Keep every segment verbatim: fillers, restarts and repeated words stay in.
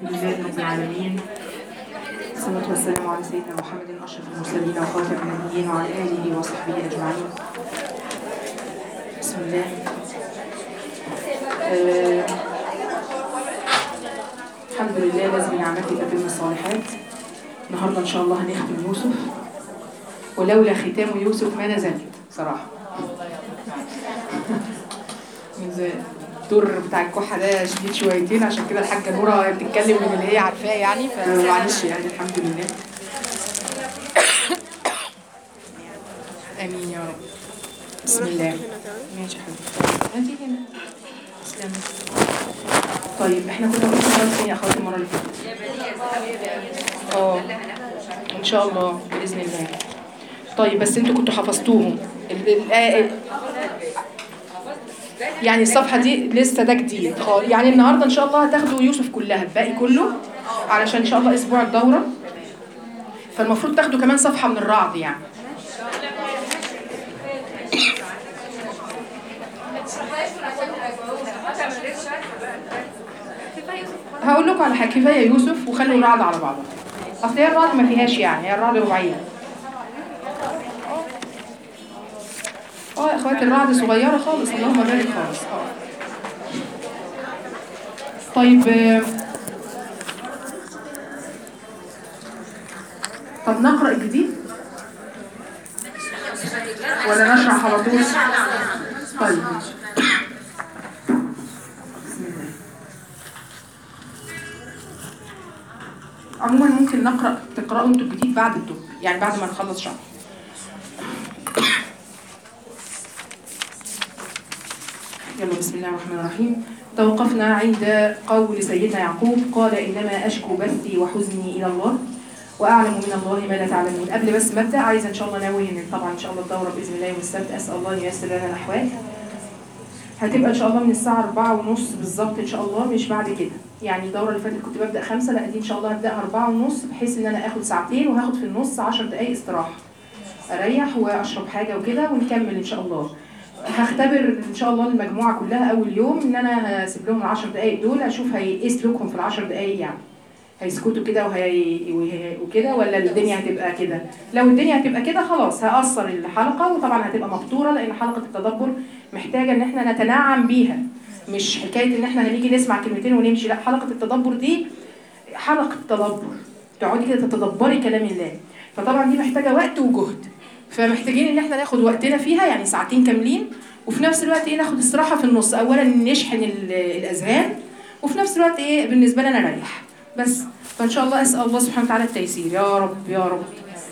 لله رب العالمين، والصلاة والسلام على سيدنا محمد أشرف المرسلين وخاتم النبيين وعلى آله وصحبه أجمعين. بسم الله. آه الحمد لله الذي بنعمته تتم الصالحات. النهارده إن شاء الله هنختم يوسف، ولولا ختام يوسف ما نزلت صراحة. الدور بتاع الكحة ده شديد شويتين، عشان كده الحاجة نورة بتتكلم من اللي هي عارفاه يعني، فمعلش يعني الحمد لله. آمين يا رب. بسم الله. ماشي يا حبيبتي. انتي هنا. تسلمي. طيب احنا كنا قلنا خلاص فين يا اخواتي المرة اللي فاتت؟ اه ان شاء الله بإذن الله. طيب بس انتوا كنتوا حفظتوهم الآية يعني الصفحة دي لسه ده جديد خالص، يعني النهاردة إن شاء الله هتاخدوا يوسف كلها الباقي كله، علشان إن شاء الله أسبوع الدورة، فالمفروض تاخدوا كمان صفحة من الرعد يعني. هقول لكم على حاجة، كفاية يوسف وخلوا الرعد على بعضها، أصل هي الرعد ما فيهاش يعني، هي الرعد رباعية. اه يا اخواتي الرعد صغيرة خالص، اللهم بارك خالص. اه طيب طب نقرأ الجديد ولا نشرح على طول؟ طيب بسم الله. عموما ممكن نقرأ تقرأوا انتوا الجديد بعد الدور، يعني بعد ما نخلص شرح. يلا بسم الله الرحمن الرحيم. توقفنا عند قول سيدنا يعقوب قال إنما أشكو بثي وحزني إلى الله وأعلم من الله ما لا تعلمون. قبل بس ما أبدأ عايزة إن شاء الله ناوي إن طبعا إن شاء الله الدورة بإذن الله يوم السبت، أسأل الله أن ييسر لنا الأحوال. هتبقى إن شاء الله من الساعة أربعة ونص بالظبط إن شاء الله، مش بعد كده. يعني الدورة اللي فاتت كنت ببدأ خمسة، لا دي إن شاء الله هبدأها أربعة ونص، بحيث إن أنا آخد ساعتين وهاخد في النص عشر دقايق استراحة، أريح وأشرب حاجة وكده ونكمل إن شاء الله. هختبر ان شاء الله المجموعه كلها اول يوم ان انا هسيب لهم العشر دقائق دول، اشوف هيقيس سلوكهم في العشر دقائق، يعني هيسكتوا كده وهي وكده ولا الدنيا هتبقى كده. لو الدنيا هتبقى كده خلاص هقصر الحلقه، وطبعا هتبقى مقطوره، لان حلقه التدبر محتاجه ان احنا نتنعم بيها، مش حكايه ان احنا هنيجي نسمع كلمتين ونمشي. لا، حلقه التدبر دي حلقه تدبر، تقعدي كده تتدبري كلام الله، فطبعا دي محتاجه وقت وجهد، فمحتاجين ان احنا ناخد وقتنا فيها، يعني ساعتين كاملين، وفي نفس الوقت ايه ناخد استراحه في النص. اولا نشحن الاذهان، وفي نفس الوقت ايه بالنسبه لنا نريح بس. فان شاء الله اسال الله سبحانه وتعالى التيسير يا رب يا رب.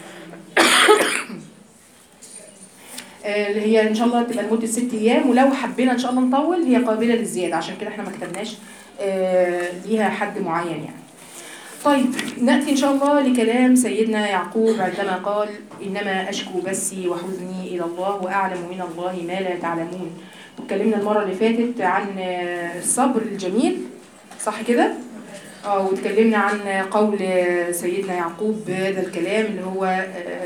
اللي هي ان شاء الله تبقى لمده ست ايام، ولو حبينا ان شاء الله نطول هي قابله للزياده، عشان كده احنا ما كتبناش ليها حد معين يعني. طيب نأتي إن شاء الله لكلام سيدنا يعقوب عندما قال إنما أشكو بثي وحزني إلى الله وأعلم من الله ما لا تعلمون. واتكلمنا المرة اللي فاتت عن الصبر الجميل، صح كده؟ اه واتكلمنا عن قول سيدنا يعقوب بهذا الكلام اللي هو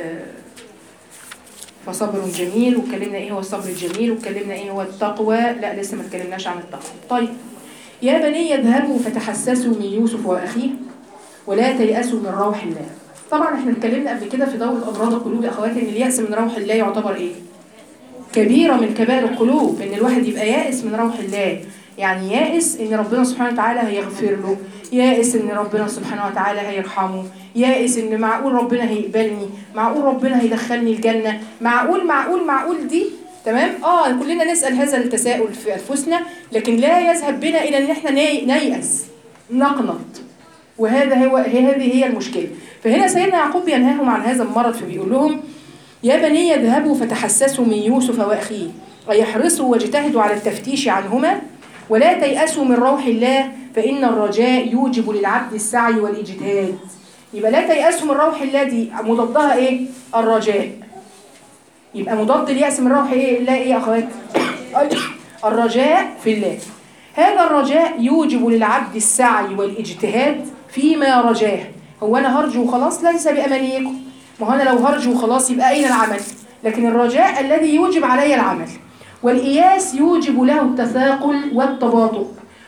فصبر جميل، واتكلمنا ايه هو الصبر الجميل، واتكلمنا ايه هو التقوى. لا لسه ما اتكلمناش عن التقوى. طيب يا بني اذهبوا فتحسسوا من يوسف وأخيه ولا تيأسوا من روح الله. طبعا احنا اتكلمنا قبل كده في دورة أمراض القلوب يا أخواتي ان اليأس من روح الله يعتبر ايه؟ كبيرة من كبائر القلوب، ان الواحد يبقى يائس من روح الله، يعني يائس ان ربنا سبحانه وتعالى هيغفر له، يائس ان ربنا سبحانه وتعالى هيرحمه، يائس ان معقول ربنا هيقبلني، معقول ربنا هيدخلني الجنة، معقول معقول معقول دي تمام. اه كلنا نسأل هذا التساؤل في أنفسنا، لكن لا يذهب بنا إلى ان احنا نيأس نقنط، وهذا هو هذه هي المشكلة. فهنا سيدنا يعقوب ينهاهم عن هذا المرض، فبيقول لهم يا بني اذهبوا فتحسسوا من يوسف وأخيه ويحرصوا واجتهدوا على التفتيش عنهما ولا تيأسوا من روح الله فإن الرجاء يوجب للعبد السعي والاجتهاد. يبقى لا تيأسوا من روح الله دي مضادها ايه؟ الرجاء. يبقى مضاد اليأس من روح ايه الله ايه يا اخوات؟ الرجاء في الله. هذا الرجاء يوجب للعبد السعي والاجتهاد فيما رجاه. هو أنا هرجو خلاص؟ ليس بأمانيكم، ما هو أنا لو هرجو خلاص يبقى أين العمل؟ لكن الرجاء الذي يوجب علي العمل، والإياس يوجب له التثاقل والتباطؤ،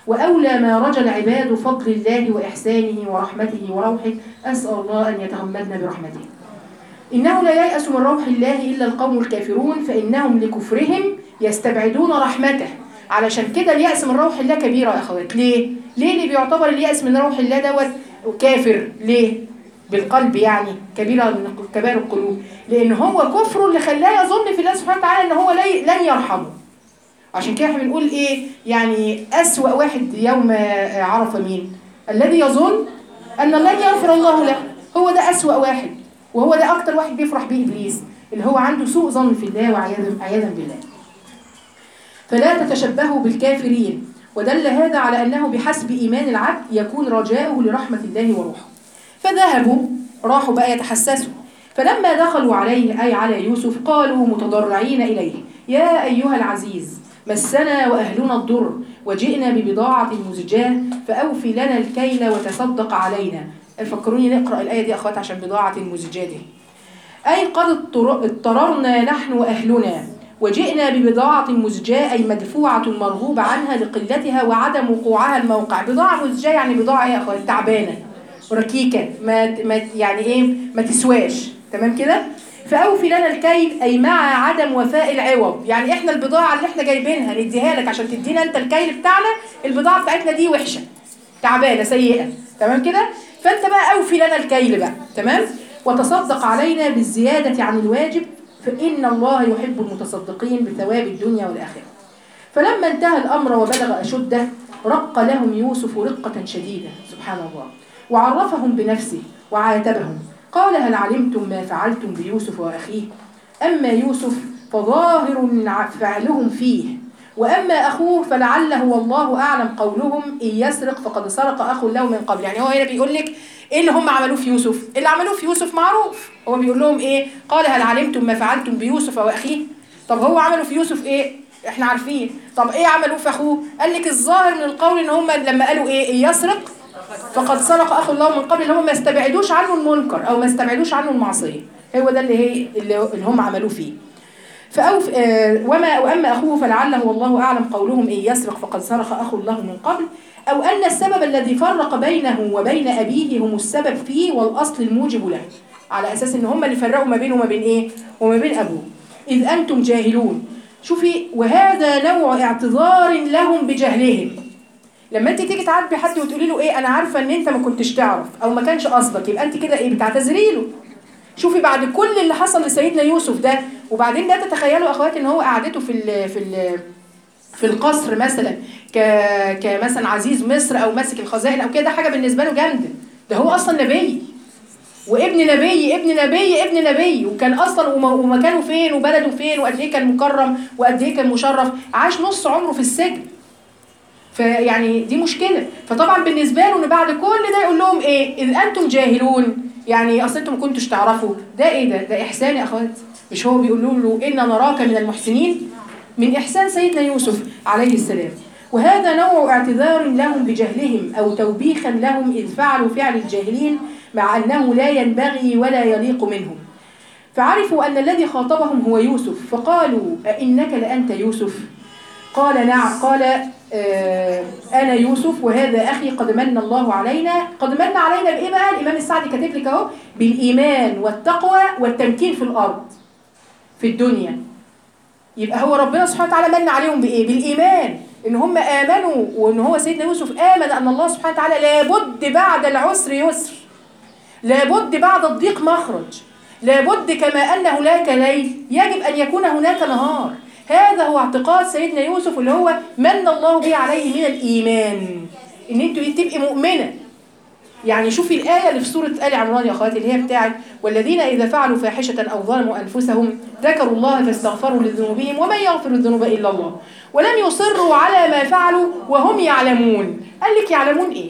وأولى ما رجى العباد فضل الله وإحسانه ورحمته وروحه. أسأل الله أن يتغمدنا برحمته. إنه لا ييأس من روح الله إلا القوم الكافرون فإنهم لكفرهم يستبعدون رحمته. علشان كده اليأس من روح الله كبيرة يا أخوات. ليه؟ ليه اللي بيعتبر اليأس من روح الله دوت كافر؟ ليه؟ بالقلب يعني كبيرة من كبائر القلوب. لأن هو كفر اللي خلاه يظن في الله سبحانه وتعالى إن هو لن يرحمه. عشان كده احنا بنقول إيه؟ يعني أسوأ واحد يوم عرف مين؟ الذي يظن أن لن يغفر الله له. هو ده أسوأ واحد، وهو ده أكتر واحد بيفرح بيه إبليس، اللي هو عنده سوء ظن في الله وعياذا بالله. فلا تتشبهوا بالكافرين. ودل هذا على أنه بحسب إيمان العبد يكون رجاؤه لرحمة الله وروحه. فذهبوا راحوا بقى يتحسسوا. فلما دخلوا عليه أي على يوسف قالوا متضرعين إليه يا أيها العزيز مسنا وأهلنا الضر وجئنا ببضاعة مزجاة فأوفي لنا الكيل وتصدق علينا. فكروني نقرأ الآية دي أخوات عشان بضاعة المزجاة دي. أي قد اضطررنا نحن وأهلنا وجئنا ببضاعة مزجاة أي مدفوعة مرغوب عنها لقلتها وعدم وقوعها الموقع. بضاعة مزجاة يعني بضاعة إيه أخوات؟ تعبانة ركيكة ما ما يعني إيه ما تسواش. تمام كده؟ فأوفي لنا الكيل أي مع عدم وفاء العوض. يعني إحنا البضاعة اللي إحنا جايبينها نديها لك عشان تدينا أنت الكيل بتاعنا، البضاعة بتاعتنا دي وحشة تعبانة سيئة. تمام كده؟ فأنت بقى أوفي لنا الكيل بقى. تمام؟ وتصدق علينا بالزيادة عن الواجب فإن الله يحب المتصدقين بثواب الدنيا والآخرة. فلما انتهى الأمر وبلغ أشده رق لهم يوسف رقة شديدة سبحان الله وعرفهم بنفسه وعاتبهم قال هل علمتم ما فعلتم بيوسف وأخيه؟ أما يوسف فظاهر فعلهم فيه وأما أخوه فلعله والله أعلم قولهم إن يسرق فقد سرق أخ له من قبل. يعني هو هنا بيقول لك إيه اللي هم عملوه في يوسف؟ اللي عملوه في يوسف معروف. هو بيقول لهم إيه؟ قال هل علمتم ما فعلتم بيوسف وأخيه؟ طب هو عملوا في يوسف إيه؟ إحنا عارفين. طب إيه عملوه في أخوه؟ قال لك الظاهر من القول إن هم لما قالوا إيه؟ إن يسرق فقد سرق أخ له من قبل، اللي هم ما استبعدوش عنه المنكر أو ما استبعدوش عنه المعصية. هو ده اللي هي اللي هم عملوه فيه. فأوف آه وما وأما أخوه فلعله والله أعلم قولهم إن يسرق فقد سرق أخ له من قبل، أو أن السبب الذي فرق بينه وبين أبيه هم السبب فيه والأصل الموجب له، على أساس إن هم اللي فرقوا ما بينه وما بين إيه؟ وما بين أبوه. إذ أنتم جاهلون. شوفي وهذا نوع اعتذار لهم بجهلهم. لما أنت تيجي تعاتبي حد وتقولي له إيه أنا عارفة إن أنت ما كنتش تعرف أو ما كانش قصدك، يبقى أنت كده إيه بتعتذري له. شوفي بعد كل اللي حصل لسيدنا يوسف ده، وبعدين ده تتخيلوا اخواتي ان هو قعدته في ال في ال في القصر مثلا ك كمثلا عزيز مصر او ماسك الخزائن او كده، حاجه بالنسبه له جامده. ده هو اصلا نبي وابن نبي ابن نبي ابن نبي، وكان اصلا ومكانه فين وبلده فين وقد ايه كان مكرم وقد ايه كان مشرف، عاش نص عمره في السجن. فيعني دي مشكله. فطبعا بالنسبه له ان بعد كل ده يقول لهم ايه؟ اذ انتم جاهلون، يعني اصل انتم ما كنتوش تعرفوا. ده ايه ده؟ ده احسان يا اخوات. مش هو بيقولوا له ان نراك من المحسنين؟ من احسان سيدنا يوسف عليه السلام. وهذا نوع اعتذار لهم بجهلهم او توبيخا لهم اذ فعلوا فعل الجاهلين مع انه لا ينبغي ولا يليق منهم. فعرفوا ان الذي خاطبهم هو يوسف فقالوا أئنك لأنت يوسف؟ قال نعم. قال آه أنا يوسف وهذا أخي قد من الله علينا. قد من علينا بإيه بقى؟ الإمام السعدي كاتب لك أهو بالإيمان والتقوى والتمكين في الأرض في الدنيا. يبقى هو ربنا سبحانه وتعالى من عليهم بإيه؟ بالإيمان، إن هم آمنوا وإن هو سيدنا يوسف آمن أن الله سبحانه وتعالى لابد بعد العسر يسر، لابد بعد الضيق مخرج، لابد كما أن هناك ليل يجب أن يكون هناك نهار. هذا هو اعتقاد سيدنا يوسف اللي هو من الله به عليه من الإيمان، إن أنتوا تبقي مؤمنة. يعني شوفي الآية اللي في سورة آل عمران يا أخواتي اللي هي بتاعت والذين إذا فعلوا فاحشة أو ظلموا أنفسهم ذكروا الله فاستغفروا لذنوبهم ومن يغفر الذنوب إلا الله ولم يصروا على ما فعلوا وهم يعلمون. قال لك يعلمون إيه؟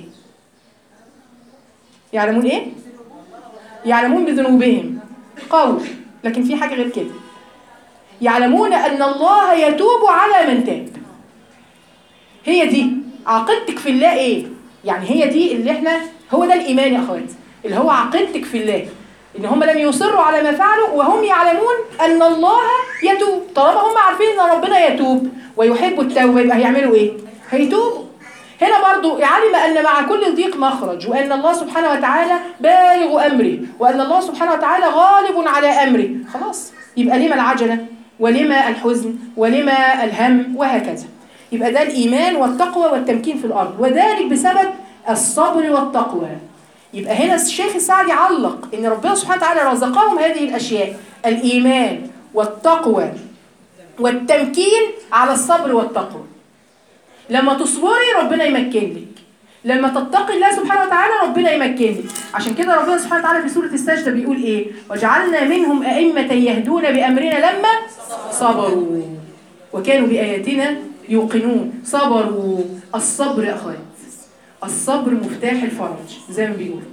يعلمون إيه؟ يعلمون بذنوبهم قول، لكن في حاجة غير كده، يعلمون أن الله يتوب على من تاب. هي دي عقيدتك في الله إيه؟ يعني هي دي اللي احنا، هو ده الإيمان يا أخواتي، اللي هو عقيدتك في الله، إن هم لم يصروا على ما فعلوا وهم يعلمون أن الله يتوب. طالما هم عارفين أن ربنا يتوب ويحب التوبة يبقى هيعملوا إيه؟ هيتوبوا. هنا برضو علم أن مع كل ضيق مخرج، وأن الله سبحانه وتعالى بالغ أمره، وأن الله سبحانه وتعالى غالب على أمره. خلاص، يبقى لما العجلة ولما الحزن ولما الهم وهكذا. يبقى ده الإيمان والتقوى والتمكين في الأرض، وذلك بسبب الصبر والتقوى. يبقى هنا الشيخ السعدي علق إن ربنا سبحانه وتعالى رزقهم هذه الأشياء، الإيمان والتقوى والتمكين على الصبر والتقوى. لما تصبري ربنا يمكن لك، لما تتقي الله سبحانه وتعالى ربنا يمكن لك. عشان كده ربنا سبحانه وتعالى في سورة السجدة بيقول إيه؟ وجعلنا منهم أئمة يهدون بأمرنا لما صبروا وكانوا بآياتنا يوقنون. صبروا، الصبر يا أخوات، الصبر مفتاح الفرج زي ما بيقولوا.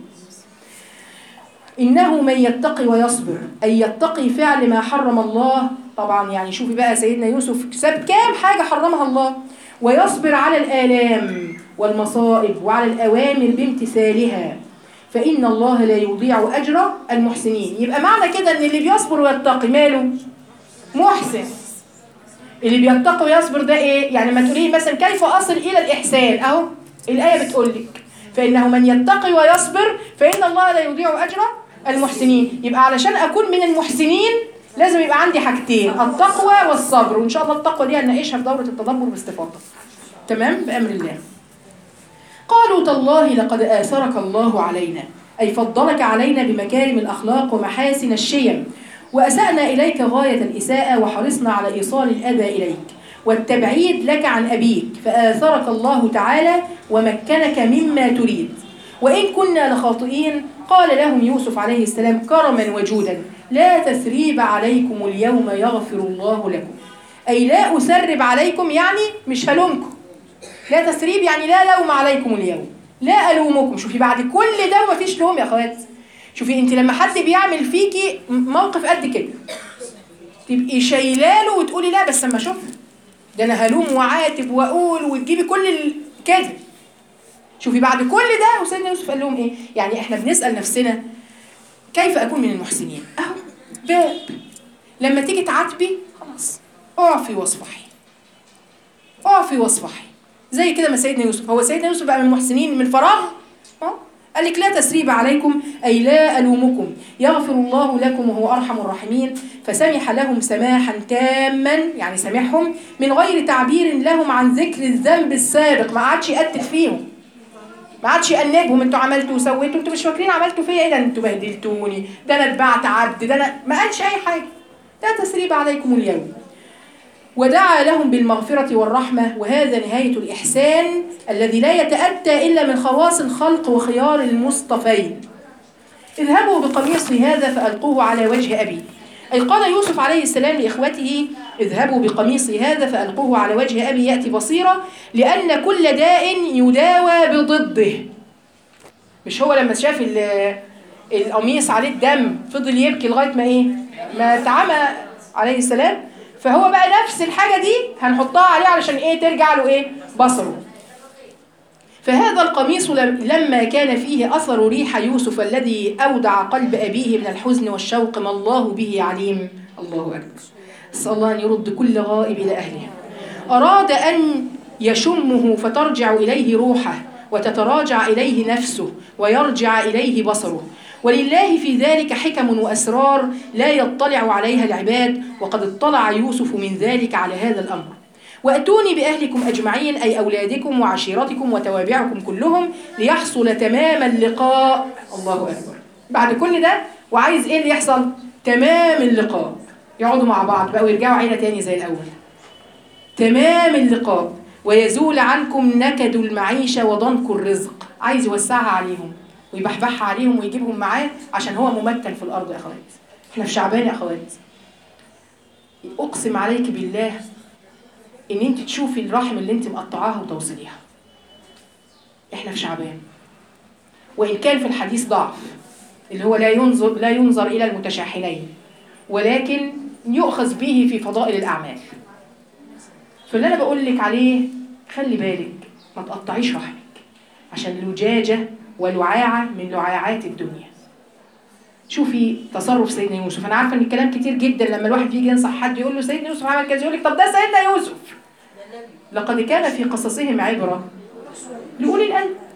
إنه من يتقي ويصبر، أي يتقي فعل ما حرم الله. طبعا يعني شوفي بقى سيدنا يوسف ساب كام حاجة حرمها الله، ويصبر على الآلام والمصائب وعلى الأوامر بامتثالها، فإن الله لا يضيع أجر المحسنين. يبقى معنى كده إن اللي بيصبر ويتقي ماله؟ محسن. اللي بيتقي ويصبر ده إيه؟ يعني ما تقوليه مثلا كيف أصل إلى الإحسان؟ أهو الآية بتقول لك فإنه من يتقي ويصبر فإن الله لا يضيع أجر المحسنين. يبقى علشان أكون من المحسنين لازم يبقى عندي حاجتين، التقوى والصبر، وإن شاء الله التقوى دي هنناقشها في دورة التدبر باستفاضة. تمام؟ بأمر الله. قالوا تالله لقد آثرك الله علينا، أي فضلك علينا بمكارم الأخلاق ومحاسن الشيم، وأسأنا إليك غاية الإساءة وحرصنا على إيصال الأذى إليك والتبعيد لك عن أبيك، فآثرك الله تعالى ومكنك مما تريد، وإن كنا لخاطئين. قال لهم يوسف عليه السلام كرما وجودا لا تثريب عليكم اليوم يغفر الله لكم، أي لا أسرب عليكم، يعني مش هلومكم. لا تثريب يعني لا لوم عليكم اليوم، لا ألومكم. شوفي بعد كل ده ومفيش لوم يا أخوات. شوفي انت لما حد بيعمل فيكي موقف قد كده تبقي شايلاله وتقولي لا بس اما اشوف ده انا هلوم وعاتب واقول وتجيبي كل ال... كده. شوفي بعد كل ده وسيدنا يوسف قال لهم ايه؟ يعني احنا بنسأل نفسنا كيف اكون من المحسنين؟ اهو باب لما تيجي تعاتبي خلاص اعفي واصفحي، اعفي واصفحي زي كده ما سيدنا يوسف. هو سيدنا يوسف بقى من المحسنين من فراغ؟ اه قال لك لا تسريب عليكم أي لا ألومكم، يغفر الله لكم وهو أرحم الراحمين. فسمح لهم سماحا تاما، يعني سمحهم من غير تعبير لهم عن ذكر الذنب السابق، ما عادش يقتل فيهم، ما عادش يأنبهم انتوا عملتوا وسويتوا، انتوا مش فاكرين عملتوا فيا ايه؟ ده انتوا بهدلتوني، ده انا اتبعت عبد، ده انا ما قالش اي حاجه. لا تسريب عليكم اليوم، ودعا لهم بالمغفرة والرحمة، وهذا نهاية الإحسان الذي لا يتأتى إلا من خواص الخلق وخيار المصطفين. اذهبوا بقميصي هذا فألقوه على وجه أبي، أي قال يوسف عليه السلام لإخوته اذهبوا بقميصي هذا فألقوه على وجه أبي يأتي بصيرا، لأن كل داء يداوى بضده. مش هو لما شاف القميص عليه الدم فضل يبكي لغاية ما إيه؟ ما اتعمى عليه السلام. فهو بقى نفس الحاجة دي هنحطها عليه علشان ايه؟ ترجع له ايه؟ بصره. فهذا القميص لما كان فيه أثر ريح يوسف الذي أودع قلب أبيه من الحزن والشوق ما الله به عليم. الله أكبر. أسأل الله أن يرد كل غائب إلى أهله. أراد أن يشمه فترجع إليه روحه وتتراجع إليه نفسه ويرجع إليه بصره، ولله في ذلك حكم وأسرار لا يطلع عليها العباد، وقد اطلع يوسف من ذلك على هذا الأمر. وأتوني بأهلكم أجمعين، أي أولادكم وعشيرتكم وتوابعكم كلهم، ليحصل تمام اللقاء. الله أكبر. بعد كل ده وعايز إيه اللي يحصل؟ تمام اللقاء، يقعدوا مع بعض بقى ويرجعوا عيلة تاني زي الأول. تمام اللقاء، ويزول عنكم نكد المعيشة وضنك الرزق. عايز يوسعها عليهم ويبحبحها عليهم ويجيبهم معاه عشان هو ممكن في الأرض. يا أخوات احنا في شعبان يا أخوات، أقسم عليك بالله إن أنت تشوفي الرحم اللي أنت مقطعاها وتوصليها. احنا في شعبان، وإن كان في الحديث ضعف اللي هو لا ينظر لا ينظر إلى المتشاحنين، ولكن يؤخذ به في فضائل الأعمال. فاللي أنا بقول لك عليه خلي بالك ما تقطعيش رحمك، عشان اللجاجة ولعاعة من لعاعات الدنيا. شوفي تصرف سيدنا يوسف. أنا عارفة إن الكلام كتير جدا لما الواحد يجي ينصح حد يقول له سيدنا يوسف عمل كذا، يقول لك طب ده سيدنا يوسف. لقد كان في قصصهم عبرة لأولي الألباب.